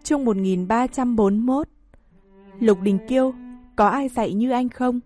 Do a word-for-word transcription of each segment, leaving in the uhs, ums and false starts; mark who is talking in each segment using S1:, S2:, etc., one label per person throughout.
S1: Chương một nghìn ba trăm bốn mươi mốt. Lục Đình Kiêu, có ai dạy như anh không?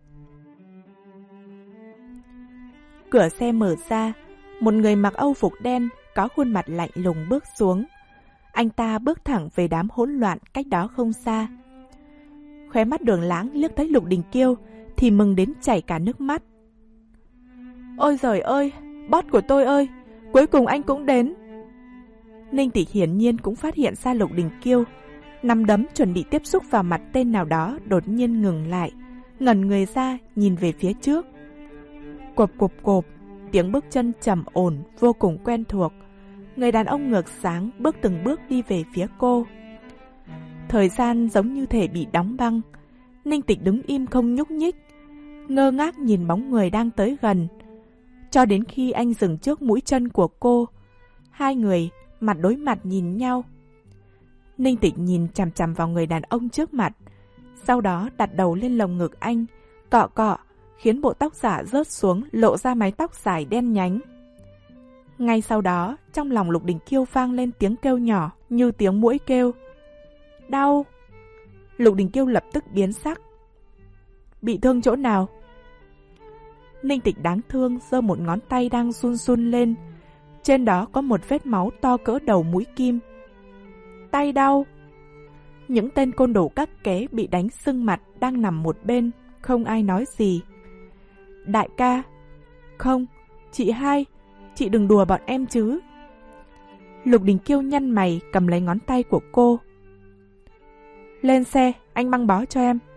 S1: Cửa xe mở ra, một người mặc âu phục đen, có khuôn mặt lạnh lùng bước xuống. Anh ta bước thẳng về đám hỗn loạn cách đó không xa. Khóe mắt Đường Lãng liếc thấy Lục Đình Kiêu thì mừng đến chảy cả nước mắt. Ôi giời ơi, boss của tôi ơi, cuối cùng anh cũng đến. Ninh Tịch hiển nhiên cũng phát hiện ra Lục Đình Kiêu, nắm đấm chuẩn bị tiếp xúc vào mặt tên nào đó đột nhiên ngừng lại, ngẩn người ra nhìn về phía trước. Cộp cộp cộp, tiếng bước chân trầm ổn vô cùng quen thuộc. Người đàn ông ngược sáng bước từng bước đi về phía cô. Thời gian giống như thể bị đóng băng. Ninh Tịch đứng im không nhúc nhích, ngơ ngác nhìn bóng người đang tới gần. Cho đến khi anh dừng trước mũi chân của cô, hai người mặt đối mặt nhìn nhau. Ninh Tịch nhìn chằm chằm vào người đàn ông trước mặt, sau đó đặt đầu lên lồng ngực anh, cọ cọ, khiến bộ tóc giả rớt xuống lộ ra mái tóc dài đen nhánh. Ngay sau đó, trong lòng Lục Đình Kiêu vang lên tiếng kêu nhỏ như tiếng muỗi kêu. Đau! Lục Đình Kiêu lập tức biến sắc. Bị thương chỗ nào? Ninh Tịch đáng thương giơ một ngón tay đang run run lên. Trên đó có một vết máu to cỡ đầu mũi kim. Tay đau! Những tên côn đồ các ké bị đánh sưng mặt đang nằm một bên, không ai nói gì. Đại ca! Không, chị hai, chị đừng đùa bọn em chứ. Lục Đình Kiêu nhăn mày cầm lấy ngón tay của cô. Lên xe, anh băng bó cho em.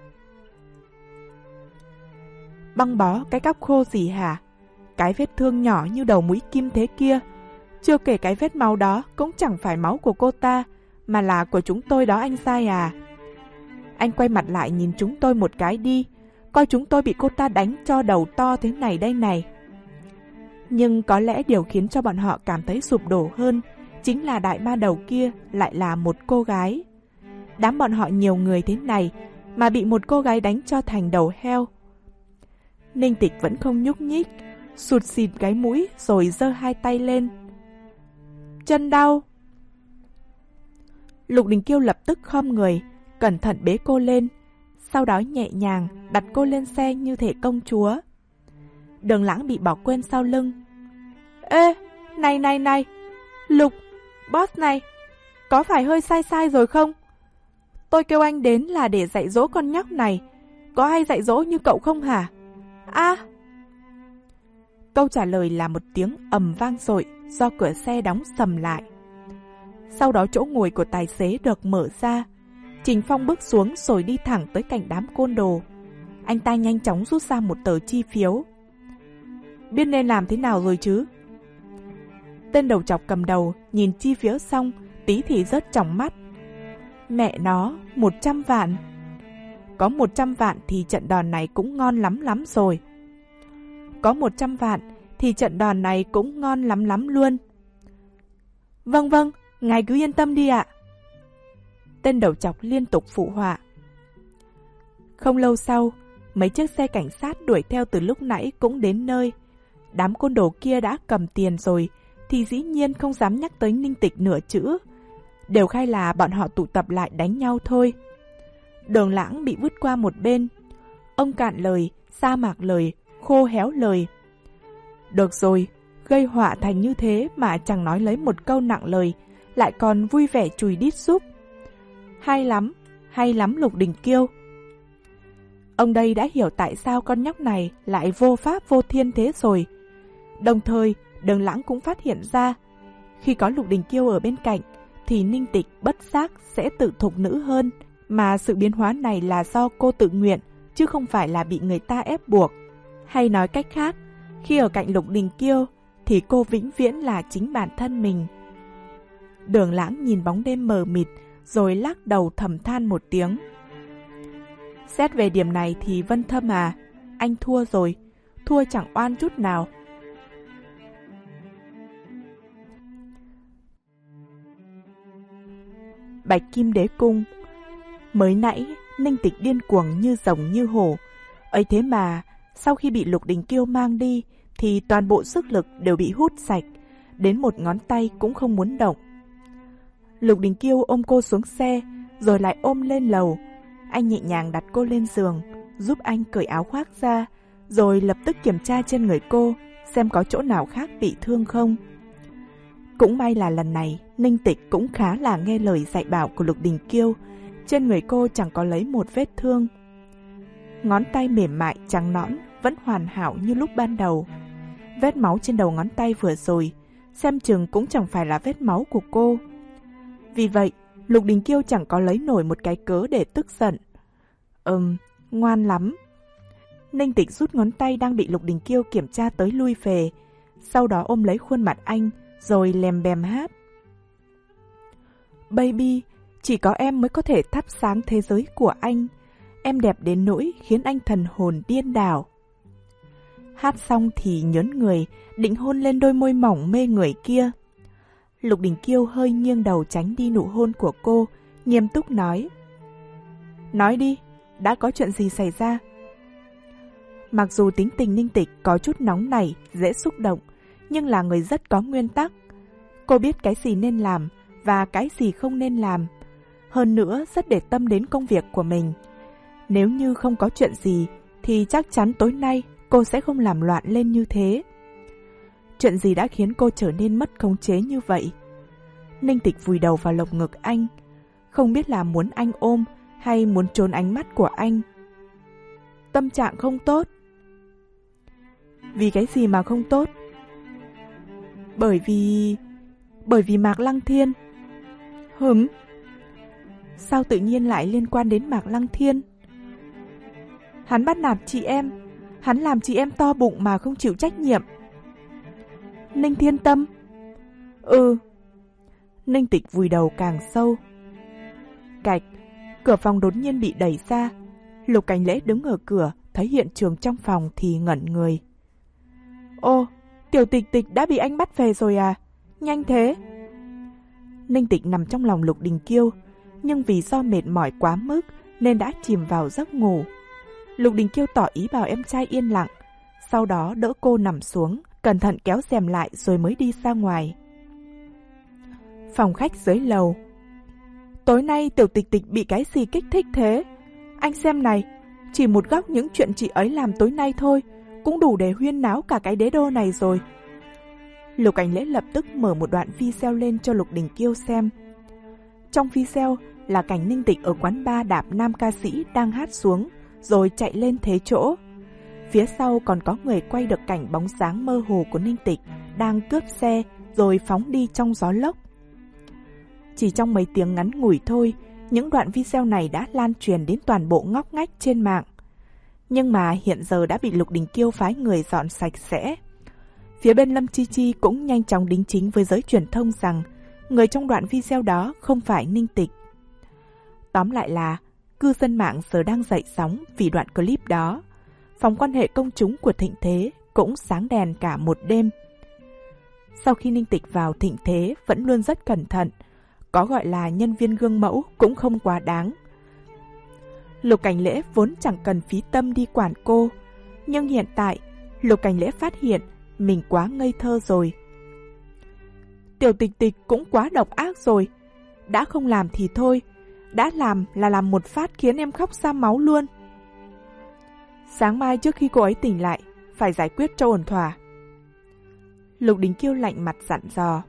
S1: Băng bó cái cóc khô gì hả? Cái vết thương nhỏ như đầu mũi kim thế kia. Chưa kể cái vết máu đó cũng chẳng phải máu của cô ta, mà là của chúng tôi đó anh sai à. Anh quay mặt lại nhìn chúng tôi một cái đi, coi chúng tôi bị cô ta đánh cho đầu to thế này đây này. Nhưng có lẽ điều khiến cho bọn họ cảm thấy sụp đổ hơn chính là đại ma đầu kia lại là một cô gái. Đám bọn họ nhiều người thế này mà bị một cô gái đánh cho thành đầu heo. Ninh Tịch vẫn không nhúc nhích, sụt xịt cái mũi rồi giơ hai tay lên. Chân đau! Lục Đình Kiêu lập tức khom người, cẩn thận bế cô lên, sau đó nhẹ nhàng đặt cô lên xe như thể công chúa. Đường Lãng bị bỏ quên sau lưng. Ê, này này này, Lục, boss này, có phải hơi sai sai rồi không? Tôi kêu anh đến là để dạy dỗ con nhóc này, có ai dạy dỗ như cậu không hả? À! Câu trả lời là một tiếng ầm vang dội do cửa xe đóng sầm lại. Sau đó chỗ ngồi của tài xế được mở ra. Trình Phong bước xuống rồi đi thẳng tới cạnh đám côn đồ. Anh ta nhanh chóng rút ra một tờ chi phiếu. Biết nên làm thế nào rồi chứ? Tên đầu chọc cầm đầu nhìn chi phiếu xong tí thì rớt tròng mắt. Mẹ nó, một trăm vạn. Có một trăm vạn thì trận đòn này cũng ngon lắm lắm rồi. Có một trăm vạn thì trận đòn này cũng ngon lắm lắm luôn. Vâng vâng, ngài cứ yên tâm đi ạ. Tên đầu chọc liên tục phụ họa. Không lâu sau, mấy chiếc xe cảnh sát đuổi theo từ lúc nãy cũng đến nơi. Đám côn đồ kia đã cầm tiền rồi thì dĩ nhiên không dám nhắc tới Ninh Tịch nửa chữ. Đều khai là bọn họ tụ tập lại đánh nhau thôi. Đường Lãng bị vứt qua một bên. Ông cạn lời, sa mạc lời, khô héo lời. Được rồi, gây họa thành như thế mà chẳng nói lấy một câu nặng lời, lại còn vui vẻ chùi đít giúp. Hay lắm, hay lắm Lục Đình Kiêu. Ông đây đã hiểu tại sao con nhóc này lại vô pháp vô thiên thế rồi. Đồng thời, Đường Lãng cũng phát hiện ra, khi có Lục Đình Kiêu ở bên cạnh, thì Ninh Tịch bất giác sẽ tự thục nữ hơn, mà sự biến hóa này là do cô tự nguyện, chứ không phải là bị người ta ép buộc. Hay nói cách khác, khi ở cạnh Lục Đình Kiêu, thì cô vĩnh viễn là chính bản thân mình. Đường Lãng nhìn bóng đêm mờ mịt, rồi lắc đầu thầm than một tiếng. Xét về điểm này thì Vân Thâm à, anh thua rồi, thua chẳng oan chút nào. Bạch Kim Đế Cung. Mới nãy, Ninh Tịch điên cuồng như rồng như hổ. Ấy thế mà, sau khi bị Lục Đình Kiêu mang đi, thì toàn bộ sức lực đều bị hút sạch, đến một ngón tay cũng không muốn động. Lục Đình Kiêu ôm cô xuống xe, rồi lại ôm lên lầu. Anh nhẹ nhàng đặt cô lên giường, giúp anh cởi áo khoác ra, rồi lập tức kiểm tra trên người cô, xem có chỗ nào khác bị thương không. Cũng may là lần này, Ninh Tịch cũng khá là nghe lời dạy bảo của Lục Đình Kiêu. Trên người cô chẳng có lấy một vết thương. Ngón tay mềm mại trắng nõn vẫn hoàn hảo như lúc ban đầu. Vết máu trên đầu ngón tay vừa rồi, xem chừng cũng chẳng phải là vết máu của cô. Vì vậy, Lục Đình Kiêu chẳng có lấy nổi một cái cớ để tức giận. Ừm, ngoan lắm. Ninh Tịch rút ngón tay đang bị Lục Đình Kiêu kiểm tra tới lui về, sau đó ôm lấy khuôn mặt anh, rồi lèm bèm hát. Baby, chỉ có em mới có thể thắp sáng thế giới của anh. Em đẹp đến nỗi khiến anh thần hồn điên đảo. Hát xong thì nhớn người, định hôn lên đôi môi mỏng mê người kia. Lục Đình Kiêu hơi nghiêng đầu tránh đi nụ hôn của cô, nghiêm túc nói. Nói đi, đã có chuyện gì xảy ra? Mặc dù tính tình Ninh Tịch có chút nóng nảy, dễ xúc động, nhưng là người rất có nguyên tắc. Cô biết cái gì nên làm và cái gì không nên làm. Hơn nữa rất để tâm đến công việc của mình. Nếu như không có chuyện gì thì chắc chắn tối nay cô sẽ không làm loạn lên như thế. Chuyện gì đã khiến cô trở nên mất khống chế như vậy? Ninh Tịch vùi đầu vào lồng ngực anh, không biết là muốn anh ôm hay muốn trốn ánh mắt của anh. Tâm trạng không tốt. Vì cái gì mà không tốt? Bởi vì... Bởi vì Mạc Lăng Thiên. Hửm? Sao tự nhiên lại liên quan đến Mạc Lăng Thiên? Hắn bắt nạt chị em, hắn làm chị em to bụng mà không chịu trách nhiệm. Ninh Thiên Tâm? Ừ. Ninh Tịch vùi đầu càng sâu. Cạch, cửa phòng đột nhiên bị đẩy ra. Lục Cảnh Lễ đứng ở cửa, thấy hiện trường trong phòng thì ngẩn người. Ô, Tiểu Tịch Tịch đã bị anh bắt về rồi à? Nhanh thế. Ninh Tịch nằm trong lòng Lục Đình Kiêu, nhưng vì do mệt mỏi quá mức nên đã chìm vào giấc ngủ. Lục Đình Kiêu tỏ ý bảo em trai yên lặng, sau đó đỡ cô nằm xuống, cẩn thận kéo rèm lại rồi mới đi ra ngoài. Phòng khách dưới lầu. Tối nay Tiểu Tịch Tịch bị cái gì kích thích thế? Anh xem này, chỉ một góc những chuyện chị ấy làm tối nay thôi cũng đủ để huyên náo cả cái đế đô này rồi. Lục Cảnh Lễ lập tức mở một đoạn video lên cho Lục Đình Kiêu xem. Trong video là cảnh Ninh Tịch ở quán bar đạp nam ca sĩ đang hát xuống, rồi chạy lên thế chỗ. Phía sau còn có người quay được cảnh bóng dáng mơ hồ của Ninh Tịch đang cướp xe rồi phóng đi trong gió lốc. Chỉ trong mấy tiếng ngắn ngủi thôi, những đoạn video này đã lan truyền đến toàn bộ ngóc ngách trên mạng. Nhưng mà hiện giờ đã bị Lục Đình Kiêu phái người dọn sạch sẽ. Phía bên Lâm Chi Chi cũng nhanh chóng đính chính với giới truyền thông rằng người trong đoạn video đó không phải Ninh Tịch. Tóm lại là cư dân mạng giờ đang dậy sóng vì đoạn clip đó. Phòng quan hệ công chúng của Thịnh Thế cũng sáng đèn cả một đêm. Sau khi Ninh Tịch vào Thịnh Thế vẫn luôn rất cẩn thận, có gọi là nhân viên gương mẫu cũng không quá đáng. Lục Cảnh Lễ vốn chẳng cần phí tâm đi quản cô, nhưng hiện tại Lục Cảnh Lễ phát hiện mình quá ngây thơ rồi. Tiểu Tịch Tịch cũng quá độc ác rồi. Đã không làm thì thôi, đã làm là làm một phát khiến em khóc ra máu luôn. Sáng mai trước khi cô ấy tỉnh lại, phải giải quyết cho ổn thỏa. Lục Đình Kiêu lạnh mặt dặn dò.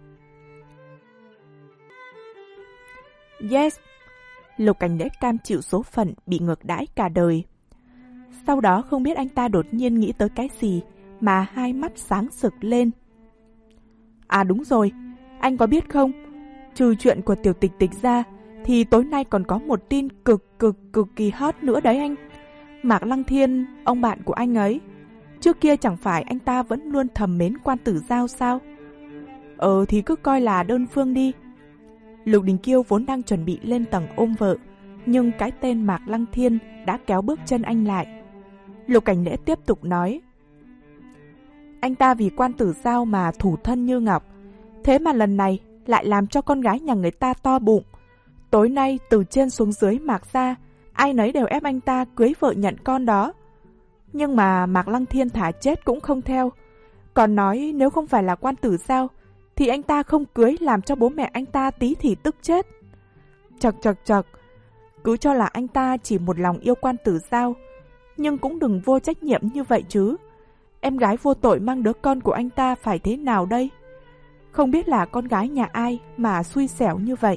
S1: Yes. Lục Cảnh Lễ cam chịu số phận bị ngược đãi cả đời. Sau đó không biết anh ta đột nhiên nghĩ tới cái gì mà hai mắt sáng sực lên. À đúng rồi, anh có biết không, trừ chuyện của Tiểu Tịch Tịch ra thì tối nay còn có một tin cực cực cực kỳ hot nữa đấy anh. Mạc Lăng Thiên, ông bạn của anh ấy, trước kia chẳng phải anh ta vẫn luôn thầm mến Quan Tử Giao sao? Ờ thì cứ coi là đơn phương đi. Lục Đình Kiêu vốn đang chuẩn bị lên tầng ôm vợ, nhưng cái tên Mạc Lăng Thiên đã kéo bước chân anh lại. Lục Cảnh Lễ tiếp tục nói. Anh ta vì Quan Tử Giao mà thủ thân như ngọc, thế mà lần này lại làm cho con gái nhà người ta to bụng. Tối nay từ trên xuống dưới Mạc gia, ai nấy đều ép anh ta cưới vợ nhận con đó. Nhưng mà Mạc Lăng Thiên thả chết cũng không theo, còn nói nếu không phải là Quan Tử Giao thì anh ta không cưới làm cho bố mẹ anh ta tí thì tức chết. Chật chật chật, cứ cho là anh ta chỉ một lòng yêu Quan Tử Giao, nhưng cũng đừng vô trách nhiệm như vậy chứ. Em gái vô tội mang đứa con của anh ta phải thế nào đây? Không biết là con gái nhà ai mà xui xẻo như vậy.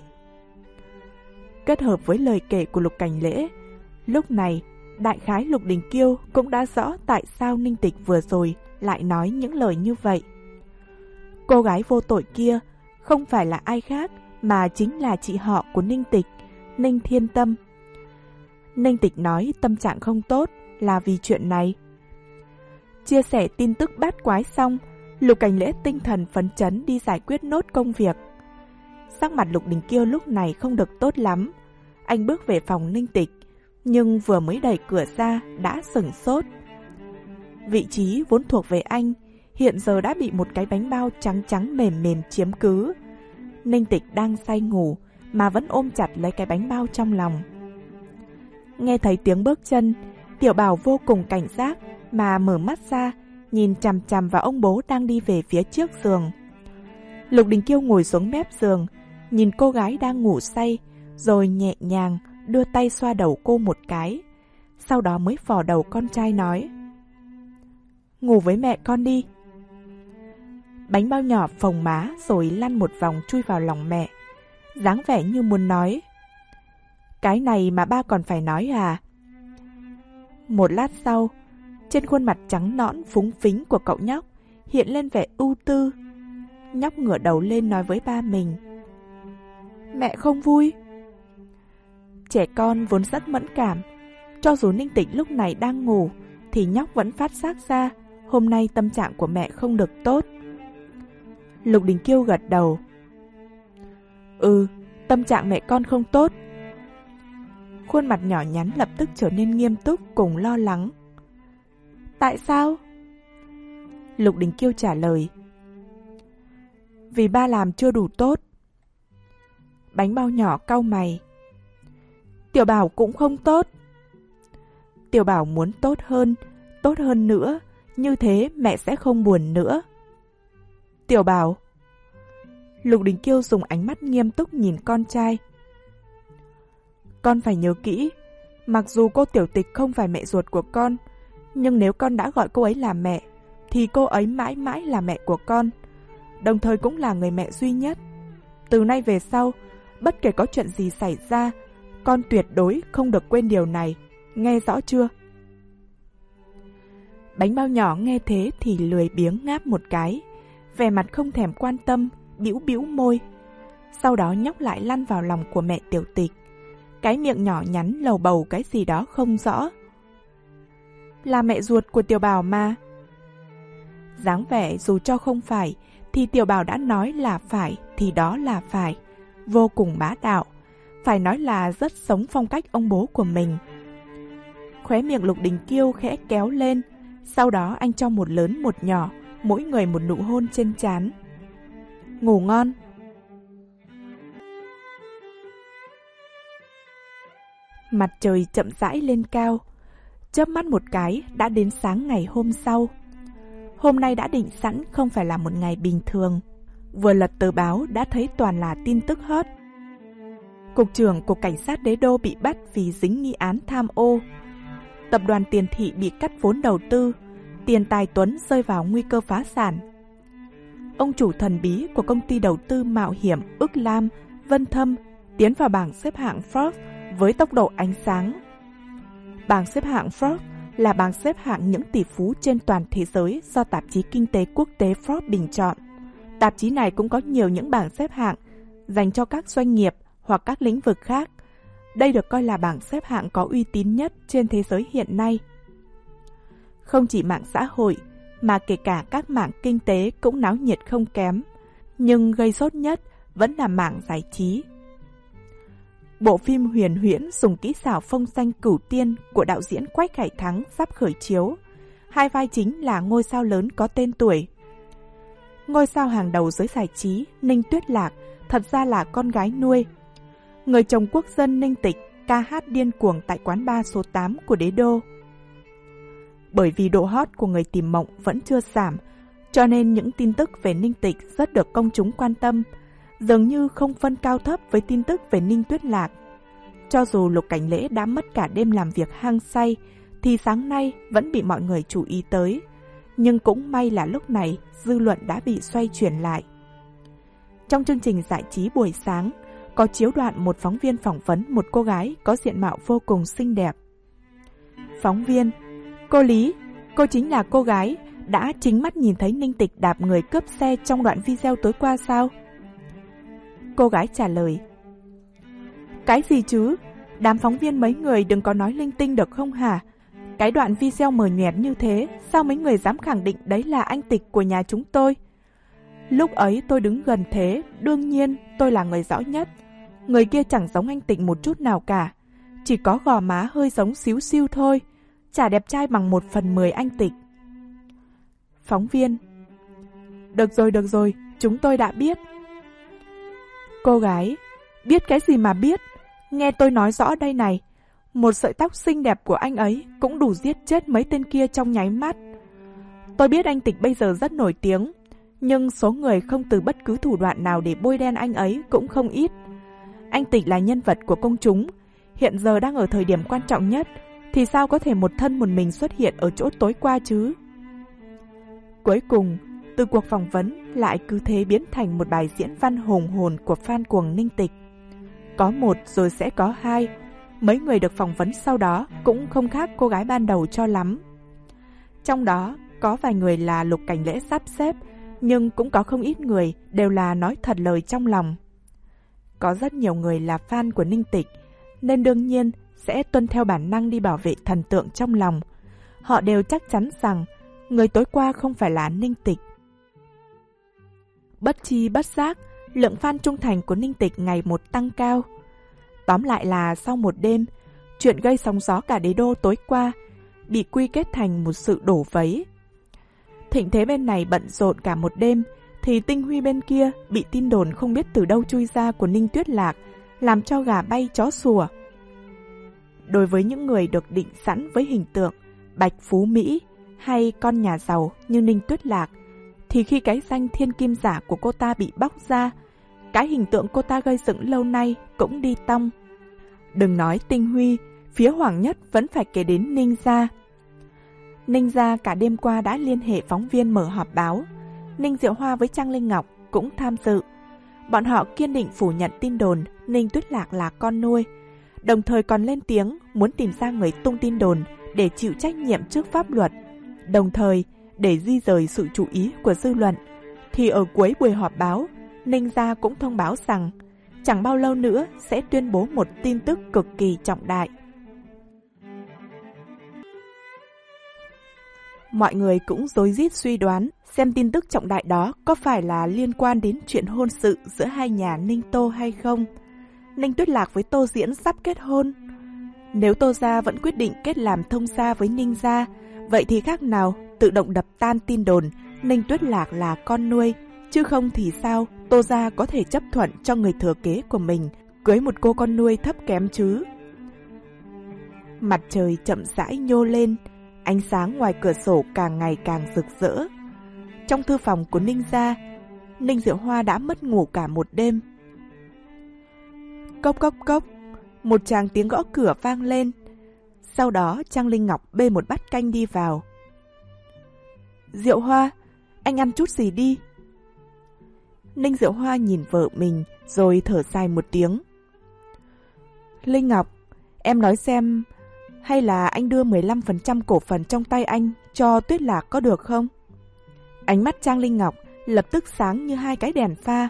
S1: Kết hợp với lời kể của Lục Cảnh Lễ, lúc này đại khái Lục Đình Kiêu cũng đã rõ tại sao Ninh Tịch vừa rồi lại nói những lời như vậy. Cô gái vô tội kia không phải là ai khác mà chính là chị họ của Ninh Tịch, Ninh Thiên Tâm. Ninh Tịch nói tâm trạng không tốt là vì chuyện này. Chia sẻ tin tức bát quái xong, Lục Cảnh Lễ tinh thần phấn chấn đi giải quyết nốt công việc. Sắc mặt Lục Đình Kiêu lúc này không được tốt lắm. Anh bước về phòng Ninh Tịch, nhưng vừa mới đẩy cửa ra đã sửng sốt. Vị trí vốn thuộc về anh hiện giờ đã bị một cái bánh bao trắng trắng mềm mềm chiếm cứ. Ninh Tịch đang say ngủ mà vẫn ôm chặt lấy cái bánh bao trong lòng. Nghe thấy tiếng bước chân, Tiểu Bảo vô cùng cảnh giác mà mở mắt ra, nhìn chằm chằm vào ông bố đang đi về phía trước giường. Lục Đình Kiêu ngồi xuống mép giường, nhìn cô gái đang ngủ say, rồi nhẹ nhàng đưa tay xoa đầu cô một cái. Sau đó mới vò đầu con trai nói: ngủ với mẹ con đi. Bánh bao nhỏ phồng má rồi lăn một vòng chui vào lòng mẹ, dáng vẻ như muốn nói: cái này mà ba còn phải nói à? Một lát sau, trên khuôn mặt trắng nõn phúng phính của cậu nhóc hiện lên vẻ ưu tư. Nhóc ngửa đầu lên nói với ba mình: mẹ không vui. Trẻ con vốn rất mẫn cảm, cho dù Ninh Tịch lúc này đang ngủ thì nhóc vẫn phát giác ra hôm nay tâm trạng của mẹ không được tốt. Lục Đình Kiêu gật đầu: ừ, tâm trạng mẹ con không tốt. Khuôn mặt nhỏ nhắn lập tức trở nên nghiêm túc cùng lo lắng. Tại sao? Lục Đình Kiêu trả lời: vì ba làm chưa đủ tốt. Bánh bao nhỏ cau mày: Tiểu Bảo cũng không tốt. Tiểu Bảo muốn tốt hơn, tốt hơn nữa, như thế mẹ sẽ không buồn nữa. Tiểu Bảo. Lục Đình Kiêu dùng ánh mắt nghiêm túc nhìn con trai. Con phải nhớ kỹ, mặc dù cô Tiểu Tịch không phải mẹ ruột của con, nhưng nếu con đã gọi cô ấy là mẹ, thì cô ấy mãi mãi là mẹ của con, đồng thời cũng là người mẹ duy nhất. Từ nay về sau, bất kể có chuyện gì xảy ra, con tuyệt đối không được quên điều này, nghe rõ chưa? Bánh bao nhỏ nghe thế thì lười biếng ngáp một cái, vẻ mặt không thèm quan tâm, bĩu bĩu môi. Sau đó nhóc lại lăn vào lòng của mẹ Tiểu Tịch, cái miệng nhỏ nhắn lầu bầu cái gì đó không rõ. Là mẹ ruột của Tiểu Bảo mà. Dáng vẻ dù cho không phải thì Tiểu Bảo đã nói là phải thì đó là phải, vô cùng bá đạo, phải nói là rất sống phong cách ông bố của mình. Khóe miệng Lục Đình Kiêu khẽ kéo lên, sau đó anh cho một lớn một nhỏ, mỗi người một nụ hôn trên trán. Ngủ ngon. Mặt trời chậm rãi lên cao, chớp mắt một cái đã đến sáng ngày hôm sau. Hôm nay đã định sẵn không phải là một ngày bình thường. Vừa lật tờ báo đã thấy toàn là tin tức hot. Cục trưởng Cục Cảnh sát Đế Đô bị bắt vì dính nghi án tham ô. Tập đoàn Tiền Thị bị cắt vốn đầu tư, Tiền Tài Tuấn rơi vào nguy cơ phá sản. Ông chủ thần bí của công ty đầu tư mạo hiểm Ước Lam, Vân Thâm tiến vào bảng xếp hạng Forbes với tốc độ ánh sáng. Bảng xếp hạng Forbes là bảng xếp hạng những tỷ phú trên toàn thế giới do tạp chí kinh tế quốc tế Forbes bình chọn. Tạp chí này cũng có nhiều những bảng xếp hạng dành cho các doanh nghiệp hoặc các lĩnh vực khác. Đây được coi là bảng xếp hạng có uy tín nhất trên thế giới hiện nay. Không chỉ mạng xã hội, mà kể cả các mảng kinh tế cũng náo nhiệt không kém, nhưng gây sốt nhất vẫn là mảng giải trí. Bộ phim huyền huyễn dùng kỹ xảo phong danh cửu tiên của đạo diễn Quách Khải Thắng sắp khởi chiếu. Hai vai chính là ngôi sao lớn có tên tuổi. Ngôi sao hàng đầu giới giải trí Ninh Tuyết Lạc thật ra là con gái nuôi. Người chồng quốc dân Ninh Tịch ca hát điên cuồng tại quán bar số tám của Đế Đô. Bởi vì độ hot của người tìm mộng vẫn chưa giảm, Cho nên những tin tức về Ninh Tịch rất được công chúng quan tâm, dường như không phân cao thấp với tin tức về Ninh Tuyết Lạc. Cho dù Lục Cảnh Lễ đã mất cả đêm làm việc hăng say, thì sáng nay vẫn bị mọi người chú ý tới. Nhưng cũng may là lúc này dư luận đã bị xoay chuyển lại. Trong chương trình giải trí buổi sáng, có chiếu đoạn một phóng viên phỏng vấn một cô gái có diện mạo vô cùng xinh đẹp. Phóng viên: cô Lý, cô chính là cô gái đã chính mắt nhìn thấy Ninh Tịch đạp người cướp xe trong đoạn video tối qua sao? Cô gái trả lời: cái gì chứ? Đám phóng viên mấy người đừng có nói linh tinh được không hả? Cái đoạn video mờ nhoẹt như thế, sao mấy người dám khẳng định đấy là anh Tịch của nhà chúng tôi? Lúc ấy tôi đứng gần thế, đương nhiên tôi là người rõ nhất. Người kia chẳng giống anh Tịch một chút nào cả, chỉ có gò má hơi giống xíu xiu thôi, chả đẹp trai bằng một phần mười anh Tịch. Phóng viên: được rồi, được rồi, chúng tôi đã biết. Cô gái: biết cái gì mà biết? Nghe tôi nói rõ đây này, một sợi tóc xinh đẹp của anh ấy cũng đủ giết chết mấy tên kia trong nháy mắt. Tôi biết anh Tịch bây giờ rất nổi tiếng, nhưng số người không từ bất cứ thủ đoạn nào để bôi đen anh ấy cũng không ít. Anh Tịch là nhân vật của công chúng, hiện giờ đang ở thời điểm quan trọng nhất, thì sao có thể một thân một mình xuất hiện ở chỗ tối qua chứ? Cuối cùng, từ cuộc phỏng vấn lại cứ thế biến thành một bài diễn văn hùng hồn của fan cuồng Ninh Tịch. Có một rồi sẽ có hai. Mấy người được phỏng vấn sau đó cũng không khác cô gái ban đầu cho lắm. Trong đó có vài người là Lục Cảnh Lễ sắp xếp, nhưng cũng có không ít người đều là nói thật lời trong lòng. Có rất nhiều người là fan của Ninh Tịch, nên đương nhiên sẽ tuân theo bản năng đi bảo vệ thần tượng trong lòng. Họ đều chắc chắn rằng người tối qua không phải là Ninh Tịch. Bất chi bất giác, lượng fan trung thành của Ninh Tịch ngày một tăng cao. Tóm lại là sau một đêm, chuyện gây sóng gió cả đế đô tối qua bị quy kết thành một sự đổ vấy. Thịnh Thế bên này bận rộn cả một đêm, thì Tinh Huy bên kia bị tin đồn không biết từ đâu chui ra của Ninh Tuyết Lạc, làm cho gà bay chó sủa. Đối với những người được định sẵn với hình tượng bạch phú Mỹ hay con nhà giàu như Ninh Tuyết Lạc, thì khi cái danh thiên kim giả của cô ta bị bóc ra, cái hình tượng cô ta gây dựng lâu nay cũng đi tong. Đừng nói Tinh Huy, phía Hoàng Nhất vẫn phải kể đến Ninh gia. Ninh gia cả đêm qua đã liên hệ phóng viên mở họp báo. Ninh Diệu Hoa với Trang Linh Ngọc cũng tham dự. Bọn họ kiên định phủ nhận tin đồn Ninh Tuyết Lạc là con nuôi, đồng thời còn lên tiếng muốn tìm ra người tung tin đồn để chịu trách nhiệm trước pháp luật. Đồng thời, để di rời sự chú ý của dư luận, thì ở cuối buổi họp báo, Ninh gia cũng thông báo rằng chẳng bao lâu nữa sẽ tuyên bố một tin tức cực kỳ trọng đại. Mọi người cũng rối rít suy đoán xem tin tức trọng đại đó có phải là liên quan đến chuyện hôn sự giữa hai nhà Ninh Tô hay không. Ninh Tuyết Lạc với Tô Diễn sắp kết hôn. Nếu Tô gia vẫn quyết định kết làm thông gia với Ninh gia, vậy thì khác nào tự động đập tan tin đồn Ninh Tuyết Lạc là con nuôi, chứ không thì sao Tô gia có thể chấp thuận cho người thừa kế của mình cưới một cô con nuôi thấp kém chứ. Mặt trời chậm rãi nhô lên, ánh sáng ngoài cửa sổ càng ngày càng rực rỡ. Trong thư phòng của Ninh gia, Ninh Diệu Hoa đã mất ngủ cả một đêm. Cốc cốc cốc, một tràng tiếng gõ cửa vang lên. Sau đó Trang Linh Ngọc bê một bát canh đi vào. Diệu Hoa, anh ăn chút gì đi. Ninh Diệu Hoa nhìn vợ mình rồi thở dài một tiếng. Linh Ngọc, em nói xem, hay là anh đưa mười lăm phần trăm cổ phần trong tay anh cho Tuyết Lạc có được không? Ánh mắt Trang Linh Ngọc lập tức sáng như hai cái đèn pha.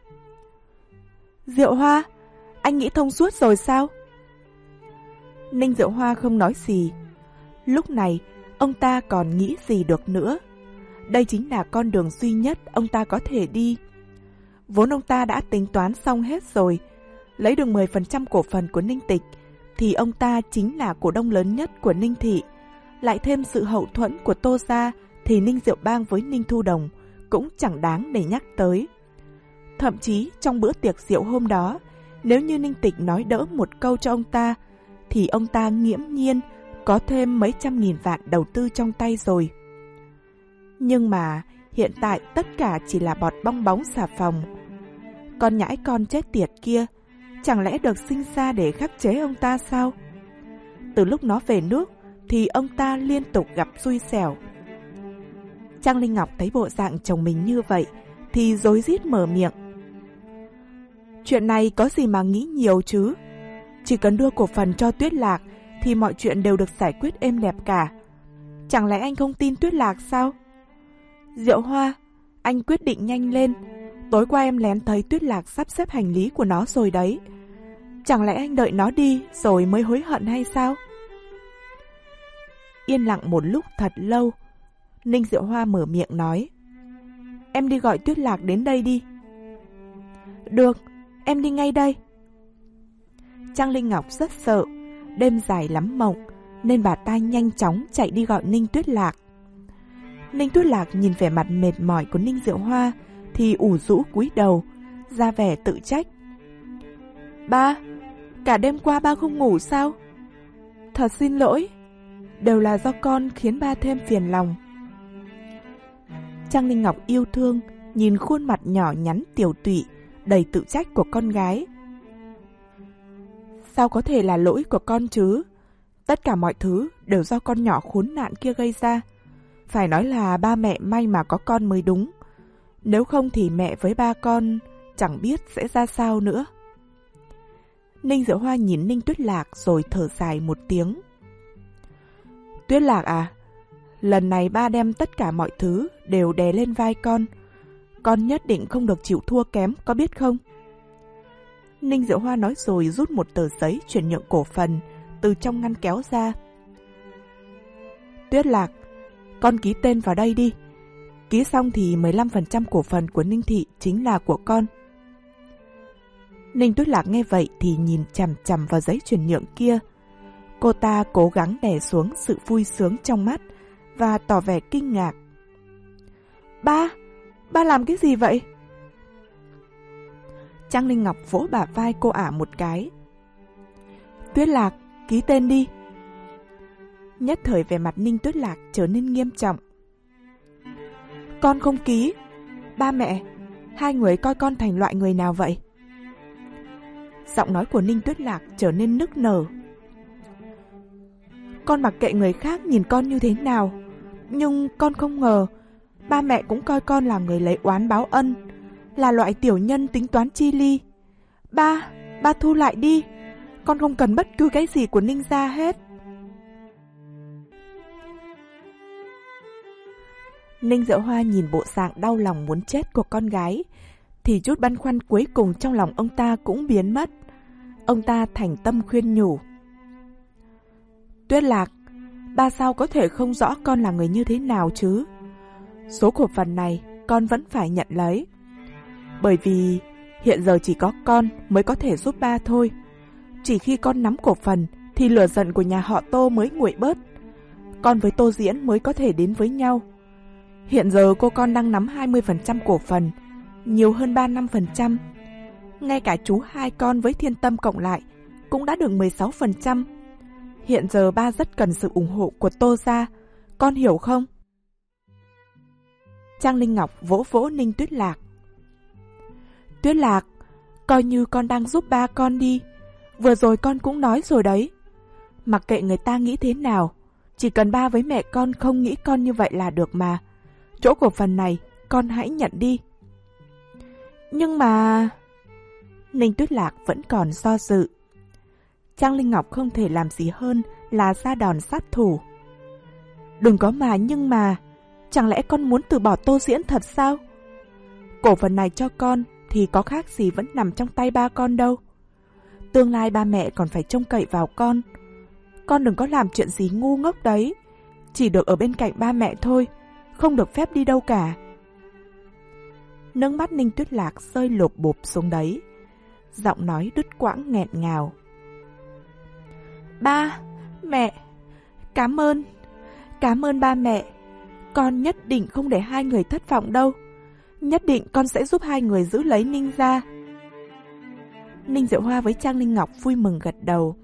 S1: Diệu Hoa, anh nghĩ thông suốt rồi sao? Ninh Diệu Hoa không nói gì. Lúc này, ông ta còn nghĩ gì được nữa. Đây chính là con đường duy nhất ông ta có thể đi. Vốn ông ta đã tính toán xong hết rồi. Lấy được mười phần trăm cổ phần của Ninh Tịch, thì ông ta chính là cổ đông lớn nhất của Ninh Thị. Lại thêm sự hậu thuẫn của Tô gia, thì Ninh Diệu Bang với Ninh Thu Đồng cũng chẳng đáng để nhắc tới. Thậm chí trong bữa tiệc rượu hôm đó, nếu như Ninh Tịch nói đỡ một câu cho ông ta, thì ông ta nghiễm nhiên có thêm mấy trăm nghìn vạn đầu tư trong tay rồi. Nhưng mà hiện tại tất cả chỉ là bọt bong bóng xà phòng. Con nhãi con chết tiệt kia, chẳng lẽ được sinh ra để khắc chế ông ta sao? Từ lúc nó về nước thì ông ta liên tục gặp xui xẻo. Trang Linh Ngọc thấy bộ dạng chồng mình như vậy thì rối rít mở miệng. Chuyện này có gì mà nghĩ nhiều chứ? Chỉ cần đưa cổ phần cho Tuyết Lạc thì mọi chuyện đều được giải quyết êm đẹp cả. Chẳng lẽ anh không tin Tuyết Lạc sao? Diệu Hoa, anh quyết định nhanh lên. Tối qua em lén thấy Tuyết Lạc sắp xếp hành lý của nó rồi đấy. Chẳng lẽ anh đợi nó đi rồi mới hối hận hay sao? Yên lặng một lúc thật lâu, Ninh Diệu Hoa mở miệng nói. Em đi gọi Tuyết Lạc đến đây đi. Được, em đi ngay đây. Trang Linh Ngọc rất sợ, đêm dài lắm mộng, nên bà ta nhanh chóng chạy đi gọi Ninh Tuyết Lạc. Ninh Tuyết Lạc nhìn vẻ mặt mệt mỏi của Ninh Diệu Hoa thì ủ rũ cúi đầu, ra vẻ tự trách. Ba, cả đêm qua ba không ngủ sao? Thật xin lỗi, đều là do con khiến ba thêm phiền lòng. Trang Linh Ngọc yêu thương nhìn khuôn mặt nhỏ nhắn tiểu tụy, đầy tự trách của con gái. Sao có thể là lỗi của con chứ? Tất cả mọi thứ đều do con nhỏ khốn nạn kia gây ra. Phải nói là ba mẹ may mà có con mới đúng. Nếu không thì mẹ với ba con chẳng biết sẽ ra sao nữa. Ninh Diệu Hoa nhìn Ninh Tuyết Lạc rồi thở dài một tiếng. Tuyết Lạc à, lần này ba đem tất cả mọi thứ đều đè lên vai con. Con nhất định không được chịu thua kém, có biết không? Ninh Diệu Hoa nói rồi rút một tờ giấy chuyển nhượng cổ phần từ trong ngăn kéo ra. Tuyết Lạc, con ký tên vào đây đi. Ký xong thì mười lăm phần trăm cổ phần của Ninh Thị chính là của con. Ninh Tuyết Lạc nghe vậy thì nhìn chằm chằm vào giấy chuyển nhượng kia. Cô ta cố gắng đè xuống sự vui sướng trong mắt và tỏ vẻ kinh ngạc. Ba, ba làm cái gì vậy? Trang Linh Ngọc vỗ bả vai cô ả một cái. Tuyết Lạc, ký tên đi. Nhất thời vẻ mặt Ninh Tuyết Lạc trở nên nghiêm trọng. Con không ký. Ba mẹ, hai người coi con thành loại người nào vậy? Giọng nói của Ninh Tuyết Lạc trở nên nức nở. Con mặc kệ người khác nhìn con như thế nào, nhưng con không ngờ ba mẹ cũng coi con là người lấy oán báo ân, là loại tiểu nhân tính toán chi ly. Ba, ba thu lại đi. Con không cần bất cứ cái gì của Ninh gia hết. Ninh Diệu Hoa nhìn bộ dạng đau lòng muốn chết của con gái thì chút băn khoăn cuối cùng trong lòng ông ta cũng biến mất. Ông ta thành tâm khuyên nhủ. Tuyết Lạc, ba sao có thể không rõ con là người như thế nào chứ? Số cổ phần này con vẫn phải nhận lấy. Bởi vì hiện giờ chỉ có con mới có thể giúp ba thôi. Chỉ khi con nắm cổ phần thì lửa giận của nhà họ Tô mới nguội bớt. Con với Tô Diễn mới có thể đến với nhau. Hiện giờ cô con đang nắm hai mươi phần trăm cổ phần, nhiều hơn ba mươi lăm phần trăm. Ngay cả chú hai con với Thiên Tâm cộng lại cũng đã được mười sáu phần trăm. Hiện giờ ba rất cần sự ủng hộ của Tô gia, con hiểu không? Trang Linh Ngọc vỗ vỗ Ninh Tuyết Lạc. Tuyết Lạc, coi như con đang giúp ba con đi. Vừa rồi con cũng nói rồi đấy. Mặc kệ người ta nghĩ thế nào, chỉ cần ba với mẹ con không nghĩ con như vậy là được mà. Chỗ cổ phần này con hãy nhận đi. Nhưng mà... Ninh Tuyết Lạc vẫn còn do dự. Trang Linh Ngọc không thể làm gì hơn là ra đòn sát thủ. Đừng có mà nhưng mà, chẳng lẽ con muốn từ bỏ Tô Diễn thật sao? Cổ phần này cho con thì có khác gì vẫn nằm trong tay ba con đâu. Tương lai ba mẹ còn phải trông cậy vào con. Con đừng có làm chuyện gì ngu ngốc đấy. Chỉ được ở bên cạnh ba mẹ thôi, không được phép đi đâu cả. Nước mắt Ninh Tuyết Lạc rơi lộp bộp xuống đấy. Giọng nói đứt quãng nghẹn ngào. Ba, mẹ, cảm ơn, cảm ơn ba mẹ. Con nhất định không để hai người thất vọng đâu. Nhất định con sẽ giúp hai người giữ lấy Ninh gia. Ninh Diệu Hoa với Trang Linh Ngọc vui mừng gật đầu.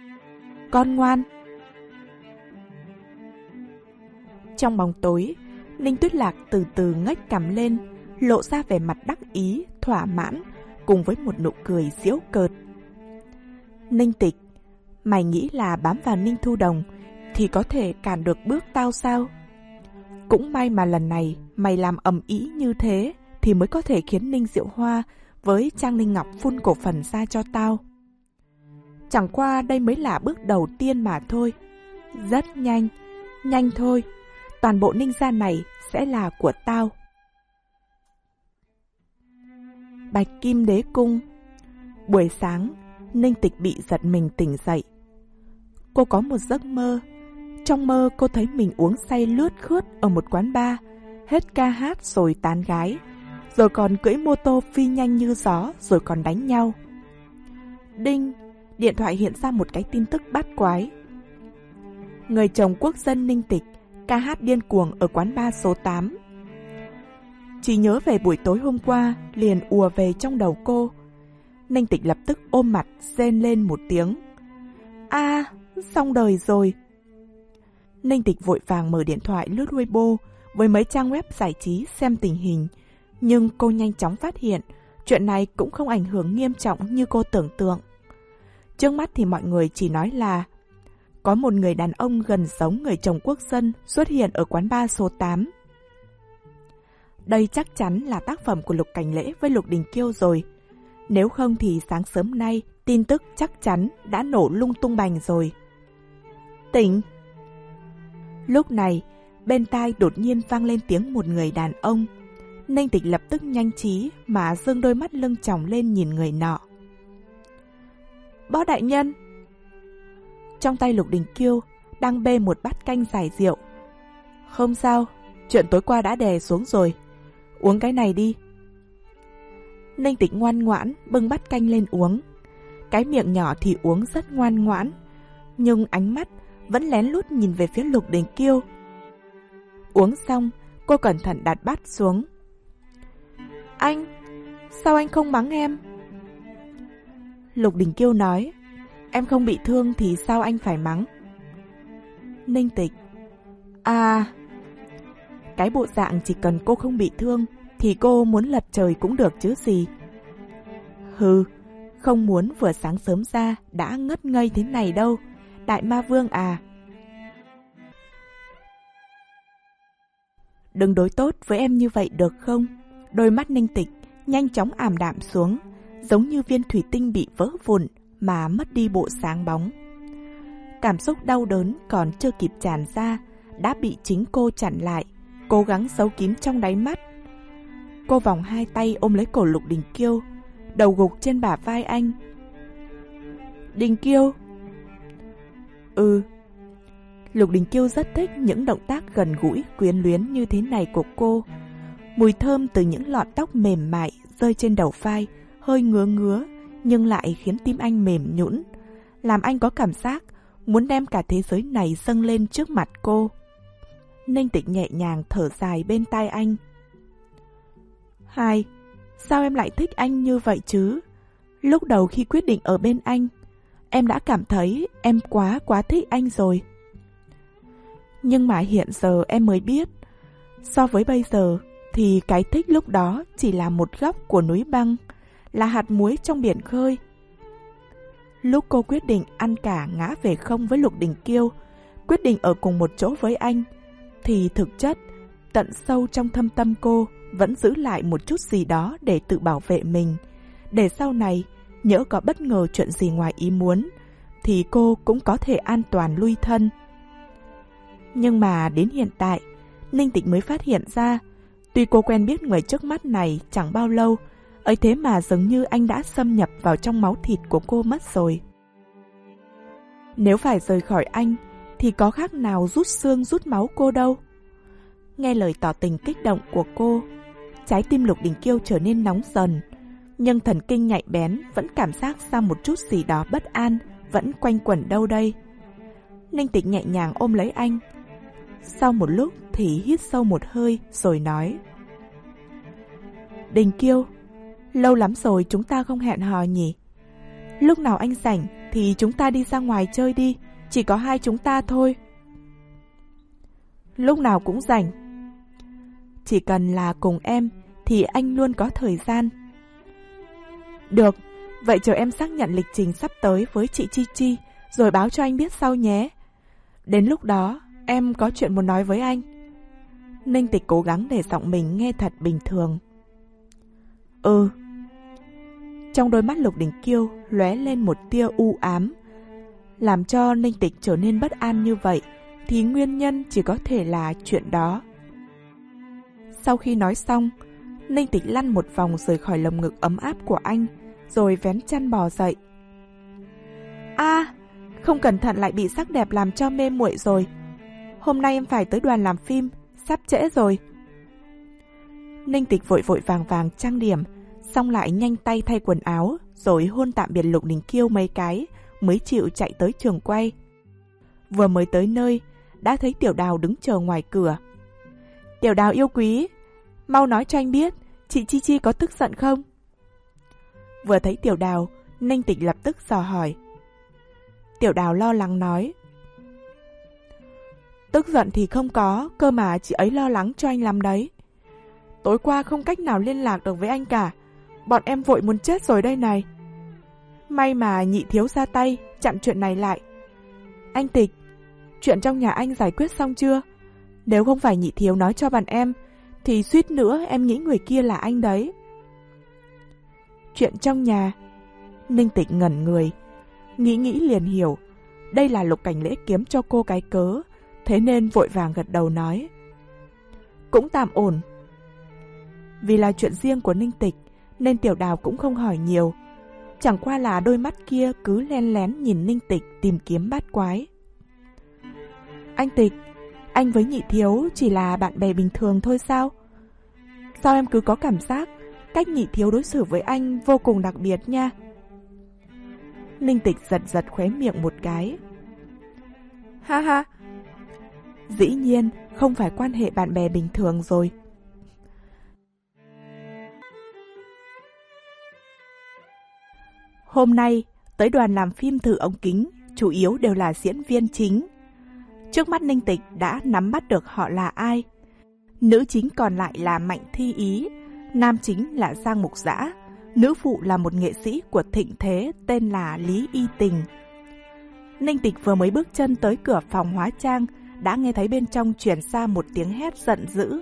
S1: Con ngoan. Trong bóng tối, Ninh Tuyết Lạc từ từ ngách cằm lên, lộ ra vẻ mặt đắc ý, thỏa mãn, cùng với một nụ cười giễu cợt. Ninh Tịch, mày nghĩ là bám vào Ninh Thu Đồng thì có thể cản được bước tao sao? Cũng may mà lần này mày làm ầm ĩ như thế thì mới có thể khiến Ninh Diệu Hoa với Trang Linh Ngọc phun cổ phần ra cho tao. Chẳng qua đây mới là bước đầu tiên mà thôi. Rất nhanh, nhanh thôi, toàn bộ Ninh gia này sẽ là của tao. Bạch Kim Đế Cung. Buổi sáng, Ninh Tịch bị giật mình tỉnh dậy. Cô có một giấc mơ. Trong mơ cô thấy mình uống say lướt khướt ở một quán bar, hết ca hát rồi tán gái, rồi còn cưỡi mô tô phi nhanh như gió, rồi còn đánh nhau. Đinh, điện thoại hiện ra một cái tin tức bát quái. Người chồng quốc dân Ninh Tịch ca hát điên cuồng ở quán bar số tám. Chỉ nhớ về buổi tối hôm qua liền ùa về trong đầu cô. Ninh Tịch lập tức ôm mặt rên lên một tiếng. A, à, xong đời rồi. Ninh Tịch vội vàng mở điện thoại lướt Weibo với mấy trang web giải trí xem tình hình. Nhưng cô nhanh chóng phát hiện chuyện này cũng không ảnh hưởng nghiêm trọng như cô tưởng tượng. Trước mắt thì mọi người chỉ nói là có một người đàn ông gần giống người chồng quốc dân xuất hiện ở quán bar số tám. Đây chắc chắn là tác phẩm của Lục Cảnh Lễ với Lục Đình Kiêu rồi. Nếu không thì sáng sớm nay tin tức chắc chắn đã nổ lung tung bành rồi. Tỉnh. Lúc này, bên tai đột nhiên vang lên tiếng một người đàn ông. Ninh Tịch lập tức nhanh trí mà dương đôi mắt lưng tròng lên nhìn người nọ. Bó đại nhân. Trong tay Lục Đình Kiêu đang bê một bát canh giải rượu. Không sao, chuyện tối qua đã đè xuống rồi. Uống cái này đi. Ninh Tịch ngoan ngoãn bưng bát canh lên uống. Cái miệng nhỏ thì uống rất ngoan ngoãn, nhưng ánh mắt vẫn lén lút nhìn về phía Lục Đình Kiêu. Uống xong, cô cẩn thận đặt bát xuống. Anh, sao anh không mắng em? Lục Đình Kiêu nói, em không bị thương thì sao anh phải mắng? Ninh Tịch, à, cái bộ dạng chỉ cần cô không bị thương thì cô muốn lật trời cũng được chứ gì. Hừ, không muốn vừa sáng sớm ra đã ngất ngây thế này đâu, đại ma vương à. Đừng đối tốt với em như vậy được không? Đôi mắt Ninh Tịch nhanh chóng ảm đạm xuống, giống như viên thủy tinh bị vỡ vụn mà mất đi bộ sáng bóng. Cảm xúc đau đớn còn chưa kịp tràn ra đã bị chính cô chặn lại, cố gắng giấu kín trong đáy mắt. Cô vòng hai tay ôm lấy cổ Lục Đình Kiêu, đầu gục trên bả vai anh. Đình Kiêu. Ừ. Lục Đình Kiêu rất thích những động tác gần gũi, quyến luyến như thế này của cô. Mùi thơm từ những lọn tóc mềm mại rơi trên đầu vai, hơi ngứa ngứa, nhưng lại khiến tim anh mềm nhũn, làm anh có cảm giác muốn đem cả thế giới này dâng lên trước mặt cô. Ninh Tịch nhẹ nhàng thở dài bên tai anh. Hai, sao em lại thích anh như vậy chứ? Lúc đầu khi quyết định ở bên anh, em đã cảm thấy em quá quá thích anh rồi. Nhưng mà hiện giờ em mới biết, so với bây giờ thì cái thích lúc đó chỉ là một góc của núi băng, là hạt muối trong biển khơi. Lúc cô quyết định ăn cả ngã về không với Lục Đình Kiêu, quyết định ở cùng một chỗ với anh, thì thực chất tận sâu trong thâm tâm cô vẫn giữ lại một chút gì đó để tự bảo vệ mình, để sau này nhỡ có bất ngờ chuyện gì ngoài ý muốn thì cô cũng có thể an toàn lui thân. Nhưng mà đến hiện tại, Ninh Tịch mới phát hiện ra, tuy cô quen biết người trước mắt này chẳng bao lâu, ấy thế mà dường như anh đã xâm nhập vào trong máu thịt của cô mất rồi. Nếu phải rời khỏi anh thì có khác nào rút xương rút máu cô đâu. Nghe lời tỏ tình kích động của cô, trái tim Lục Đình Kiêu trở nên nóng dần, nhưng thần kinh nhạy bén vẫn cảm giác ra một chút gì đó bất an vẫn quanh quẩn đâu đây. Ninh Tịch nhẹ nhàng ôm lấy anh. Sau một lúc thì hít sâu một hơi rồi nói, Đình Kiêu, lâu lắm rồi chúng ta không hẹn hò nhỉ? Lúc nào anh rảnh thì chúng ta đi ra ngoài chơi đi, chỉ có hai chúng ta thôi. Lúc nào cũng rảnh. chỉ cần là cùng em thì anh luôn có thời gian. Được, vậy chờ em xác nhận lịch trình sắp tới với chị Chi Chi rồi báo cho anh biết sau nhé. Đến lúc đó, em có chuyện muốn nói với anh. Ninh Tịch cố gắng để giọng mình nghe thật bình thường. Ừ. Trong đôi mắt Lục Đình Kiêu lóe lên một tia u ám. Làm cho Ninh Tịch trở nên bất an như vậy thì nguyên nhân chỉ có thể là chuyện đó. Sau khi nói xong, Ninh Tịch lăn một vòng rời khỏi lồng ngực ấm áp của anh, rồi vén chăn bò dậy. A, à, không cẩn thận lại bị sắc đẹp làm cho mê muội rồi. Hôm nay em phải tới đoàn làm phim, sắp trễ rồi. Ninh Tịch vội vội vàng vàng trang điểm, xong lại nhanh tay thay quần áo, rồi hôn tạm biệt Lục Đình Kiêu mấy cái, mới chịu chạy tới trường quay. Vừa mới tới nơi, đã thấy Tiểu Đào đứng chờ ngoài cửa. Tiểu Đào yêu quý, mau nói cho anh biết, chị Chi Chi có tức giận không? Vừa thấy Tiểu Đào, Ninh Tịch lập tức dò hỏi. Tiểu Đào lo lắng nói. Tức giận thì không có, cơ mà chị ấy lo lắng cho anh lắm đấy. Tối qua không cách nào liên lạc được với anh cả, bọn em vội muốn chết rồi đây này. May mà Nhị Thiếu ra tay, chặn chuyện này lại. Anh Tịch, chuyện trong nhà anh giải quyết xong chưa? Nếu không phải Nhị Thiếu nói cho bạn em, thì suýt nữa em nghĩ người kia là anh đấy. Chuyện trong nhà. Ninh Tịch ngẩn người, nghĩ nghĩ liền hiểu, đây là Lục Cảnh Lễ kiếm cho cô cái cớ, thế nên vội vàng gật đầu nói. Cũng tạm ổn. Vì là chuyện riêng của Ninh Tịch, nên Tiểu Đào cũng không hỏi nhiều. Chẳng qua là đôi mắt kia cứ len lén nhìn Ninh Tịch tìm kiếm bát quái. Anh Tịch, anh với Nhị Thiếu chỉ là bạn bè bình thường thôi sao? Sao em cứ có cảm giác cách Nhị Thiếu đối xử với anh vô cùng đặc biệt nha? Ninh Tịch giật giật khóe miệng một cái. Ha ha, dĩ nhiên không phải quan hệ bạn bè bình thường rồi. Hôm nay, tới đoàn làm phim thử ống kính, chủ yếu đều là diễn viên chính. Trước mắt Ninh Tịch đã nắm bắt được họ là ai. Nữ chính còn lại là Mạnh Thi Ý, nam chính là Giang Mục Dã, nữ phụ là một nghệ sĩ của thịnh thế tên là Lý Y Tình. Ninh Tịch vừa mới bước chân tới cửa phòng hóa trang, đã nghe thấy bên trong truyền ra một tiếng hét giận dữ.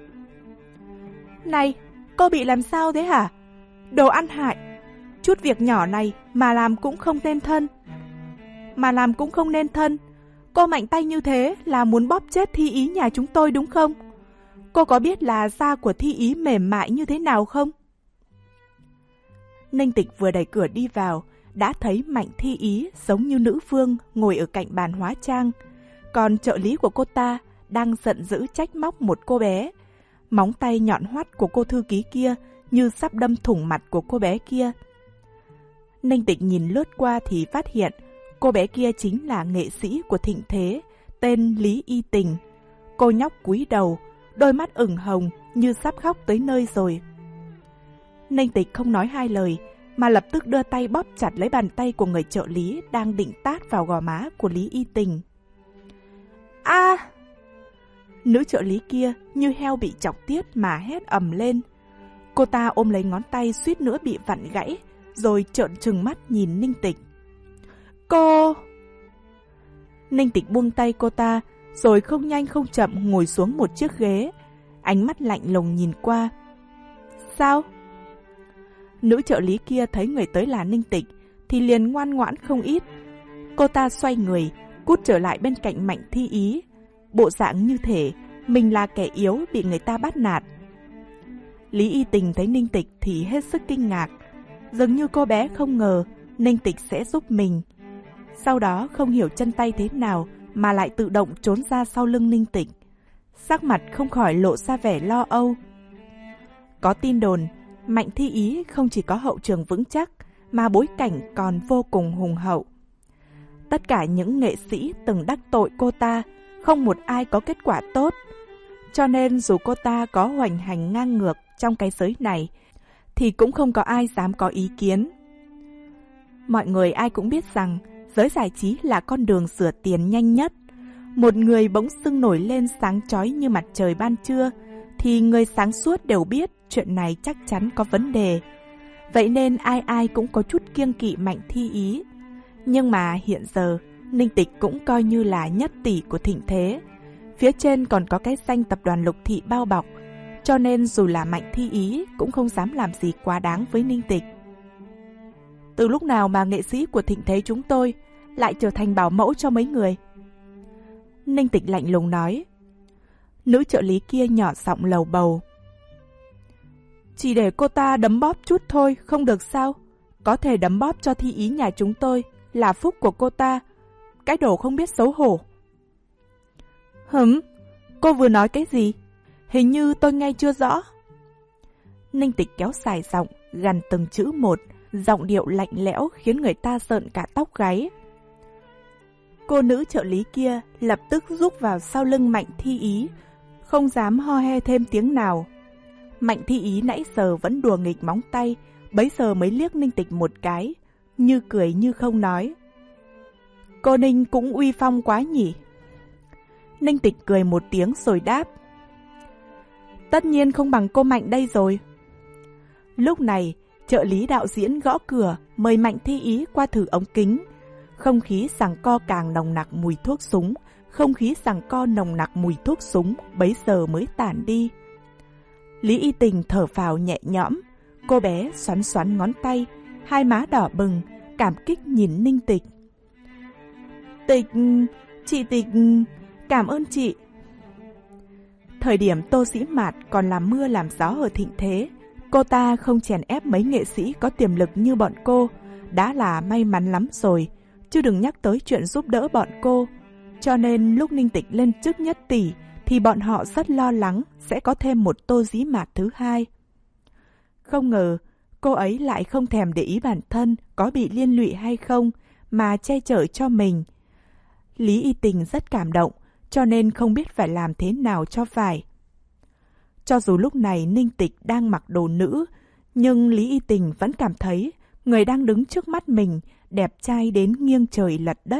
S1: Này, cô bị làm sao thế hả? Đồ ăn hại! Chút việc nhỏ này mà làm cũng không nên thân. Mà làm cũng không nên thân. Cô mạnh tay như thế là muốn bóp chết Thi Ý nhà chúng tôi đúng không? Cô có biết là da của Thi Ý mềm mại như thế nào không? Ninh Tịch vừa đẩy cửa đi vào, đã thấy Mạnh Thi Ý giống như nữ vương ngồi ở cạnh bàn hóa trang. Còn trợ lý của cô ta đang giận dữ trách móc một cô bé. Móng tay nhọn hoắt của cô thư ký kia như sắp đâm thủng mặt của cô bé kia. Ninh Tịch nhìn lướt qua thì phát hiện cô bé kia chính là nghệ sĩ của thịnh thế, tên Lý Y Tình. Cô nhóc cúi đầu, đôi mắt ửng hồng như sắp khóc tới nơi rồi. Ninh Tịch không nói hai lời, mà lập tức đưa tay bóp chặt lấy bàn tay của người trợ lý đang định tát vào gò má của Lý Y Tình. A! À! Nữ trợ lý kia như heo bị chọc tiết mà hét ầm lên. Cô ta ôm lấy ngón tay suýt nữa bị vặn gãy, rồi trợn trừng mắt nhìn Ninh Tịch. Cô! Ninh Tịch buông tay cô ta, rồi không nhanh không chậm ngồi xuống một chiếc ghế, ánh mắt lạnh lùng nhìn qua. Sao? Nữ trợ lý kia thấy người tới là Ninh Tịch thì liền ngoan ngoãn không ít. Cô ta xoay người, cút trở lại bên cạnh Mạnh Thi Ý, bộ dạng như thể mình là kẻ yếu bị người ta bắt nạt. Lý Y Tình thấy Ninh Tịch thì hết sức kinh ngạc, dường như cô bé không ngờ Ninh Tịch sẽ giúp mình. Sau đó không hiểu chân tay thế nào mà lại tự động trốn ra sau lưng Ninh Tịch, sắc mặt không khỏi lộ ra vẻ lo âu. Có tin đồn Mạnh Thi Ý không chỉ có hậu trường vững chắc mà bối cảnh còn vô cùng hùng hậu. Tất cả những nghệ sĩ từng đắc tội cô ta không một ai có kết quả tốt, cho nên dù cô ta có hoành hành ngang ngược trong cái giới này thì cũng không có ai dám có ý kiến. Mọi người ai cũng biết rằng giới giải trí là con đường rửa tiền nhanh nhất. Một người bỗng dưng nổi lên sáng chói như mặt trời ban trưa thì người sáng suốt đều biết chuyện này chắc chắn có vấn đề. Vậy nên ai ai cũng có chút kiêng kỵ Mạnh Thi Ý. Nhưng mà hiện giờ, Ninh Tịch cũng coi như là nhất tỷ của thịnh thế. Phía trên còn có cái danh tập đoàn Lục Thị bao bọc, cho nên dù là Mạnh Thi Ý cũng không dám làm gì quá đáng với Ninh Tịch. Từ lúc nào mà nghệ sĩ của thịnh thế chúng tôi lại trở thành bảo mẫu cho mấy người? Ninh Tịch lạnh lùng nói. Nữ trợ lý kia nhỏ giọng lầu bầu. Chỉ để cô ta đấm bóp chút thôi, không được sao? Có thể đấm bóp cho Thi Ý nhà chúng tôi là phúc của cô ta. Cái đồ không biết xấu hổ. Hửm, cô vừa nói cái gì? Hình như tôi nghe chưa rõ. Ninh Tịch kéo dài giọng, gằn từng chữ một, giọng điệu lạnh lẽo khiến người ta rợn cả tóc gáy. Cô nữ trợ lý kia lập tức rúc vào sau lưng Mạnh Thi Ý, không dám ho he thêm tiếng nào. Mạnh Thi Ý nãy giờ vẫn đùa nghịch móng tay, bấy giờ mới liếc Ninh Tịch một cái, như cười như không nói. Cô Ninh cũng uy phong quá nhỉ? Ninh Tịch cười một tiếng rồi đáp. Tất nhiên không bằng cô Mạnh đây rồi. Lúc này, trợ lý đạo diễn gõ cửa mời Mạnh Thi Ý qua thử ống kính. Không khí giằng co càng nồng nặc mùi thuốc súng, không khí giằng co nồng nặc mùi thuốc súng bấy giờ mới tản đi. Lý Y Tình thở phào nhẹ nhõm, cô bé xoắn xoắn ngón tay, hai má đỏ bừng, cảm kích nhìn Ninh Tịch. Tịch, chị Tịch, cảm ơn chị. Thời điểm Tô Dĩ Mạt còn làm mưa làm gió ở thịnh thế, cô ta không chèn ép mấy nghệ sĩ có tiềm lực như bọn cô, đã là may mắn lắm rồi, chứ đừng nhắc tới chuyện giúp đỡ bọn cô. Cho nên lúc Ninh Tịch lên chức nhất tỷ, thì bọn họ rất lo lắng sẽ có thêm một Tô Dĩ Mạt thứ hai. Không ngờ, cô ấy lại không thèm để ý bản thân có bị liên lụy hay không, mà che chở cho mình. Lý Y Tình rất cảm động, cho nên không biết phải làm thế nào cho phải. Cho dù lúc này Ninh Tịch đang mặc đồ nữ, nhưng Lý Y Tình vẫn cảm thấy người đang đứng trước mắt mình đẹp trai đến nghiêng trời lật đất.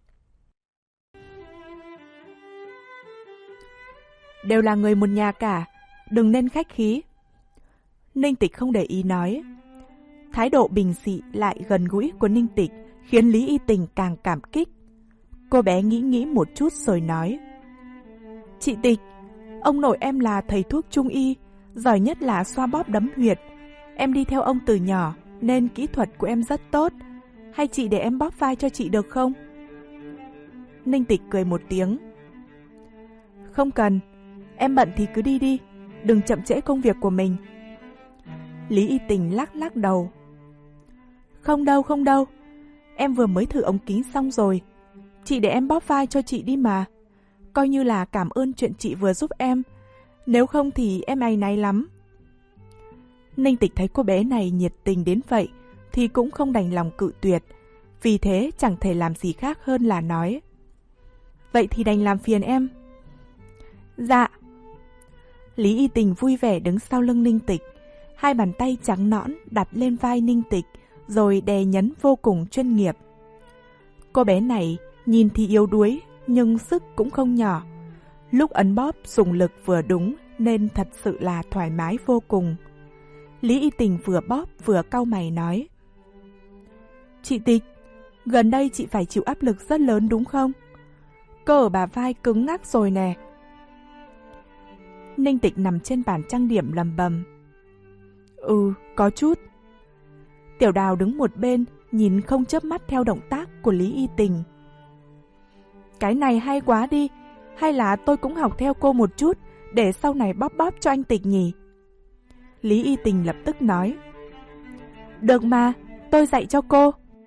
S1: Đều là người một nhà cả, đừng nên khách khí. Ninh Tịch không để ý nói. Thái độ bình dị lại gần gũi của Ninh Tịch khiến Lý Y Tình càng cảm kích. Cô bé nghĩ nghĩ một chút rồi nói. Chị Tịch, ông nội em là thầy thuốc trung y, giỏi nhất là xoa bóp đấm huyệt. Em đi theo ông từ nhỏ nên kỹ thuật của em rất tốt. Hay chị để em bóp vai cho chị được không? Ninh Tịch cười một tiếng. Không cần, em bận thì cứ đi đi, đừng chậm trễ công việc của mình. Lý Y Tình lắc lắc đầu. Không đâu, không đâu, em vừa mới thử ống kính xong rồi. Chị để em bóp vai cho chị đi mà. Coi như là cảm ơn chuyện chị vừa giúp em. Nếu không thì em áy náy lắm. Ninh Tịch thấy cô bé này nhiệt tình đến vậy thì cũng không đành lòng cự tuyệt. Vì thế chẳng thể làm gì khác hơn là nói. Vậy thì đành làm phiền em. Dạ. Lý Y Tình vui vẻ đứng sau lưng Ninh Tịch. Hai bàn tay trắng nõn đặt lên vai Ninh Tịch, rồi đè nhấn vô cùng chuyên nghiệp. Cô bé này nhìn thì yếu đuối, nhưng sức cũng không nhỏ. Lúc ấn bóp dùng lực vừa đúng nên thật sự là thoải mái vô cùng. Lý Y Tình vừa bóp vừa cau mày nói. Chị Tịch, gần đây chị phải chịu áp lực rất lớn đúng không? Cơ ở bả vai cứng ngắc rồi nè. Ninh Tịch nằm trên bàn trang điểm lầm bầm. Ừ, có chút. Tiểu Đào đứng một bên, nhìn không chớp mắt theo động tác của Lý Y Tình. Cái này hay quá đi, hay là tôi cũng học theo cô một chút, để sau này bóp bóp cho anh Tịch nhỉ? Lý Y Tình lập tức nói. Được mà, tôi dạy cho cô.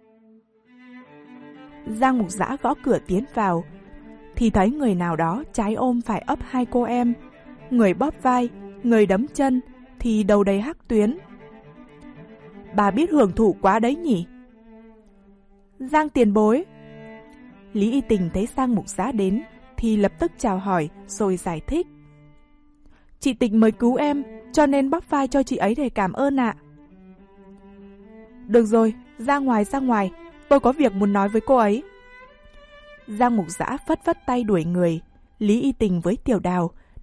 S1: Giang Mục Dã gõ cửa tiến vào, thì thấy người nào đó trái ôm phải ấp hai cô em. Người bóp vai, người đấm chân, thì đầu đầy hắc tuyến. Bà biết hưởng thụ quá đấy nhỉ? Giang tiền bối. Lý Y Tình thấy Giang Mục Dã đến thì lập tức chào hỏi rồi giải thích. Chị Tịch mới cứu em, cho nên bóp vai cho chị ấy để cảm ơn ạ. Được rồi, ra ngoài ra ngoài, tôi có việc muốn nói với cô ấy. Giang Mục Dã phất phất tay đuổi người. Lý Y Tình với Tiểu Đào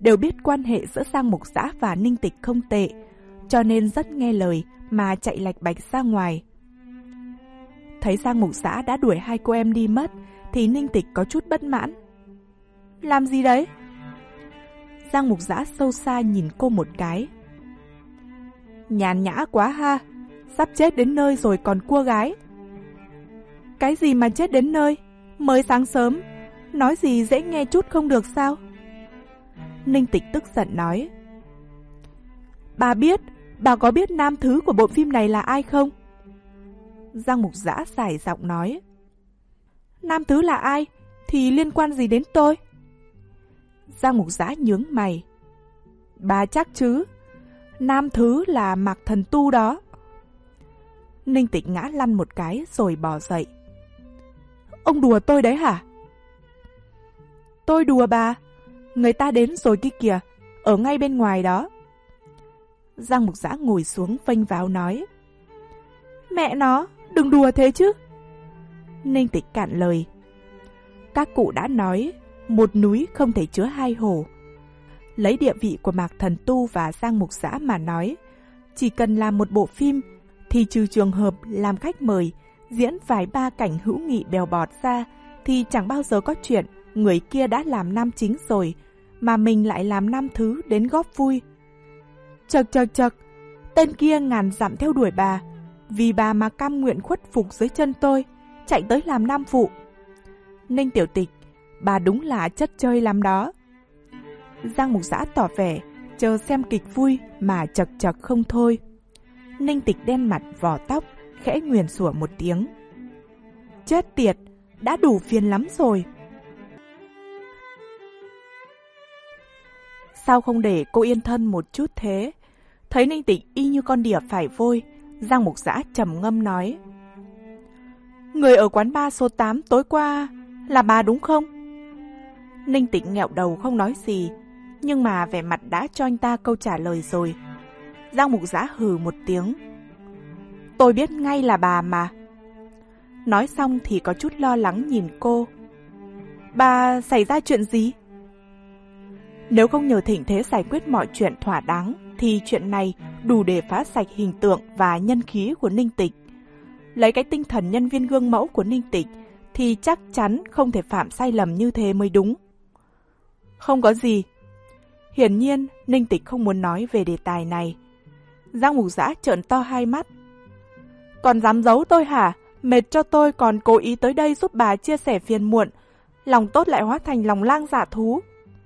S1: đều biết quan hệ giữa Giang Mục Giã và Ninh Tịch không tệ, cho nên rất nghe lời mà chạy lạch bạch ra ngoài. Thấy Giang Mục Giã đã đuổi hai cô em đi mất, thì Ninh Tịch có chút bất mãn. Làm gì đấy? Giang Mục Giã sâu xa nhìn cô một cái. Nhàn nhã quá ha, sắp chết đến nơi rồi còn cua gái. Cái gì mà chết đến nơi? Mới sáng sớm, nói gì dễ nghe chút không được sao? Ninh Tịch tức giận nói. Bà biết, bà có biết nam thứ của bộ phim này là ai không? Giang Mục Giã dài giọng nói. Nam thứ là ai? Thì liên quan gì đến tôi? Giang Mục Giã nhướng mày. Bà chắc chứ? Nam thứ là Mạc Thần Tu đó. Ninh Tịch ngã lăn một cái rồi bò dậy. Ông đùa tôi đấy hả? Tôi đùa bà. Người ta đến rồi kia kìa, ở ngay bên ngoài đó. Giang Mục Giã ngồi xuống phanh váo nói. Mẹ nó, đừng đùa thế chứ. Ninh Tịch cạn lời. Các cụ đã nói, một núi không thể chứa hai hồ. Lấy địa vị của Mạc Thần Tu và Giang Mục Giã mà nói, chỉ cần làm một bộ phim thì trừ trường hợp làm khách mời diễn vài ba cảnh hữu nghị bèo bọt ra, thì chẳng bao giờ có chuyện người kia đã làm nam chính rồi mà mình lại làm nam thứ đến góp vui. Chật chật chật, tên kia ngàn dặm theo đuổi bà, vì bà mà cam nguyện khuất phục dưới chân tôi, chạy tới làm nam phụ. Ninh Tiểu Tịch, bà đúng là chất chơi lắm đó. Giang Mục Giã tỏ vẻ chờ xem kịch vui mà chật chật không thôi. Ninh Tịch đen mặt vò tóc, khẽ nguyền sủa một tiếng. Chết tiệt, đã đủ phiền lắm rồi. Sao không để cô yên thân một chút thế? Thấy Ninh Tịch y như con đỉa phải vôi, Giang Mục Giã trầm ngâm nói. Người ở quán bar số tám tối qua là bà đúng không? Ninh Tịch nghẹo đầu không nói gì, nhưng mà vẻ mặt đã cho anh ta câu trả lời rồi. Giang Mục Giã hừ một tiếng. Tôi biết ngay là bà mà. Nói xong thì có chút lo lắng nhìn cô. Bà xảy ra chuyện gì? Nếu không nhờ thịnh thế giải quyết mọi chuyện thỏa đáng, thì chuyện này đủ để phá sạch hình tượng và nhân khí của Ninh Tịch. Lấy cái tinh thần nhân viên gương mẫu của Ninh Tịch thì chắc chắn không thể phạm sai lầm như thế mới đúng. Không có gì. Hiển nhiên Ninh Tịch không muốn nói về đề tài này. Giang Mục Giã trợn to hai mắt. Còn dám giấu tôi hả? Mệt cho tôi còn cố ý tới đây giúp bà chia sẻ phiền muộn, lòng tốt lại hóa thành lòng lang dạ thú.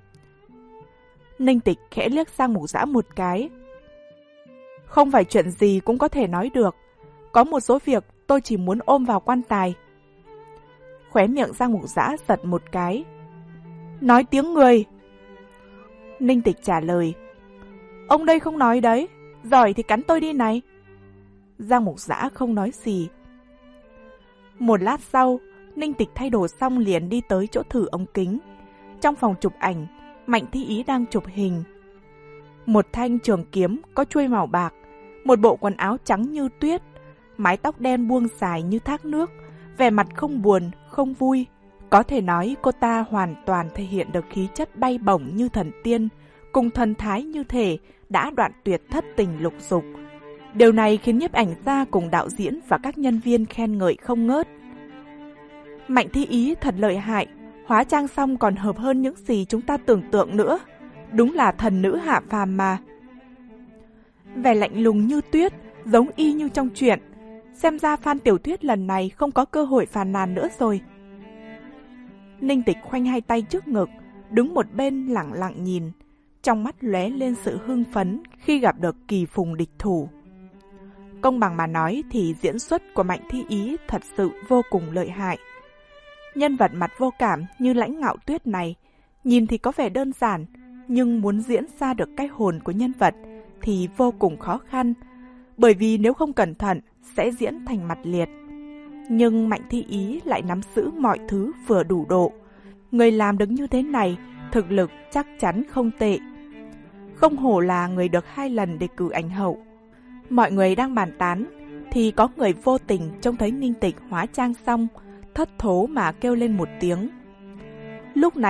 S1: Ninh Tịch khẽ liếc Giang Mục Giã một cái. Không phải chuyện gì cũng có thể nói được. Có một số việc tôi chỉ muốn ôm vào quan tài. Khóe miệng Giang Mục Giã giật một cái. Nói tiếng người. Ninh Tịch trả lời. Ông đây không nói đấy. Giỏi thì cắn tôi đi này. Giang Mục Giã không nói gì. Một lát sau, Ninh Tịch thay đồ xong liền đi tới chỗ thử ống kính. Trong phòng chụp ảnh, Mạnh Thi Ý đang chụp hình. Một thanh trường kiếm có chuôi màu bạc, một bộ quần áo trắng như tuyết, mái tóc đen buông dài như thác nước, vẻ mặt không buồn, không vui. Có thể nói cô ta hoàn toàn thể hiện được khí chất bay bổng như thần tiên, cùng thần thái như thể đã đoạn tuyệt thất tình lục dục. Điều này khiến nhiếp ảnh gia cùng đạo diễn và các nhân viên khen ngợi không ngớt. Mạnh Thi Ý thật lợi hại, hóa trang xong còn hợp hơn những gì chúng ta tưởng tượng nữa. Đúng là thần nữ hạ phàm mà. Vẻ lạnh lùng như tuyết, giống y như trong truyện. Xem ra fan tiểu thuyết lần này không có cơ hội phàn nàn nữa rồi. Ninh Tịch khoanh hai tay trước ngực, đứng một bên lặng lặng nhìn, trong mắt lóe lên sự hưng phấn khi gặp được kỳ phùng địch thủ. Công bằng mà nói thì diễn xuất của Mạnh Thi Ý thật sự vô cùng lợi hại. Nhân vật mặt vô cảm như Lãnh Ngạo Tuyết này, nhìn thì có vẻ đơn giản, nhưng muốn diễn ra được cái hồn của nhân vật thì vô cùng khó khăn, bởi vì nếu không cẩn thận sẽ diễn thành mặt liệt. Nhưng Mạnh Thi Ý lại nắm giữ mọi thứ vừa đủ độ. Người làm được như thế này, thực lực chắc chắn không tệ. Không hổ là người được hai lần đề cử ảnh hậu. Mọi người đang bàn tán, thì có người vô tình trông thấy Ninh Tịch hóa trang xong, thất thố mà kêu lên một tiếng. Lúc này,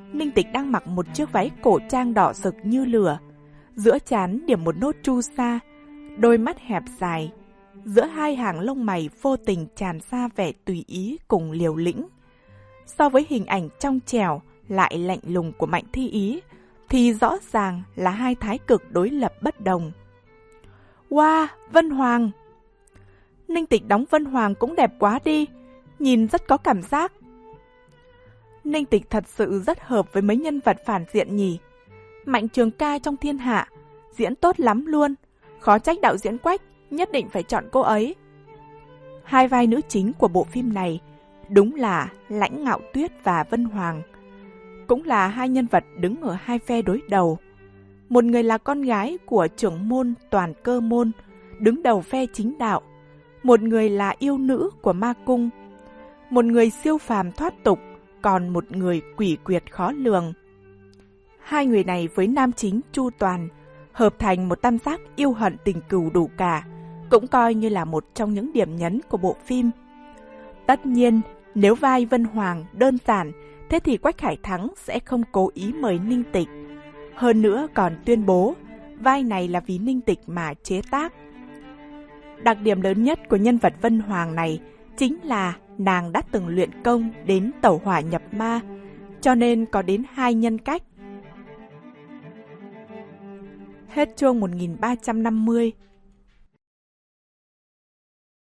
S1: Ninh Tịch đang mặc một chiếc váy cổ trang đỏ rực như lửa, giữa trán điểm một nốt chu sa, đôi mắt hẹp dài, giữa hai hàng lông mày vô tình tràn ra vẻ tùy ý cùng liều lĩnh. So với hình ảnh trong trẻo lại lạnh lùng của Mạnh Thi Ý, thì rõ ràng là hai thái cực đối lập bất đồng. Wow, Vân Hoàng! Ninh Tịch đóng Vân Hoàng cũng đẹp quá đi, nhìn rất có cảm giác. Ninh Tịch thật sự rất hợp với mấy nhân vật phản diện nhỉ. Mạnh Trường Ca trong Thiên Hạ, diễn tốt lắm luôn, khó trách đạo diễn Quách nhất định phải chọn cô ấy. Hai vai nữ chính của bộ phim này đúng là Lãnh Ngạo Tuyết và Vân Hoàng, cũng là hai nhân vật đứng ở hai phe đối đầu. Một người là con gái của trưởng môn Toàn Cơ Môn, đứng đầu phe chính đạo. Một người là yêu nữ của ma cung. Một người siêu phàm thoát tục, còn một người quỷ quyệt khó lường. Hai người này với nam chính Chu Toàn hợp thành một tam giác yêu hận tình cừu đủ cả, cũng coi như là một trong những điểm nhấn của bộ phim. Tất nhiên, nếu vai Vân Hoàng đơn giản, thế thì Quách Hải Thắng sẽ không cố ý mời Ninh Tịch. Hơn nữa còn tuyên bố, vai này là vì Ninh Tịch mà chế tác. Đặc điểm lớn nhất của nhân vật Vân Hoàng này chính là nàng đã từng luyện công đến tẩu hỏa nhập ma, cho nên có đến hai nhân cách. Hết chương một nghìn ba trăm năm mươi.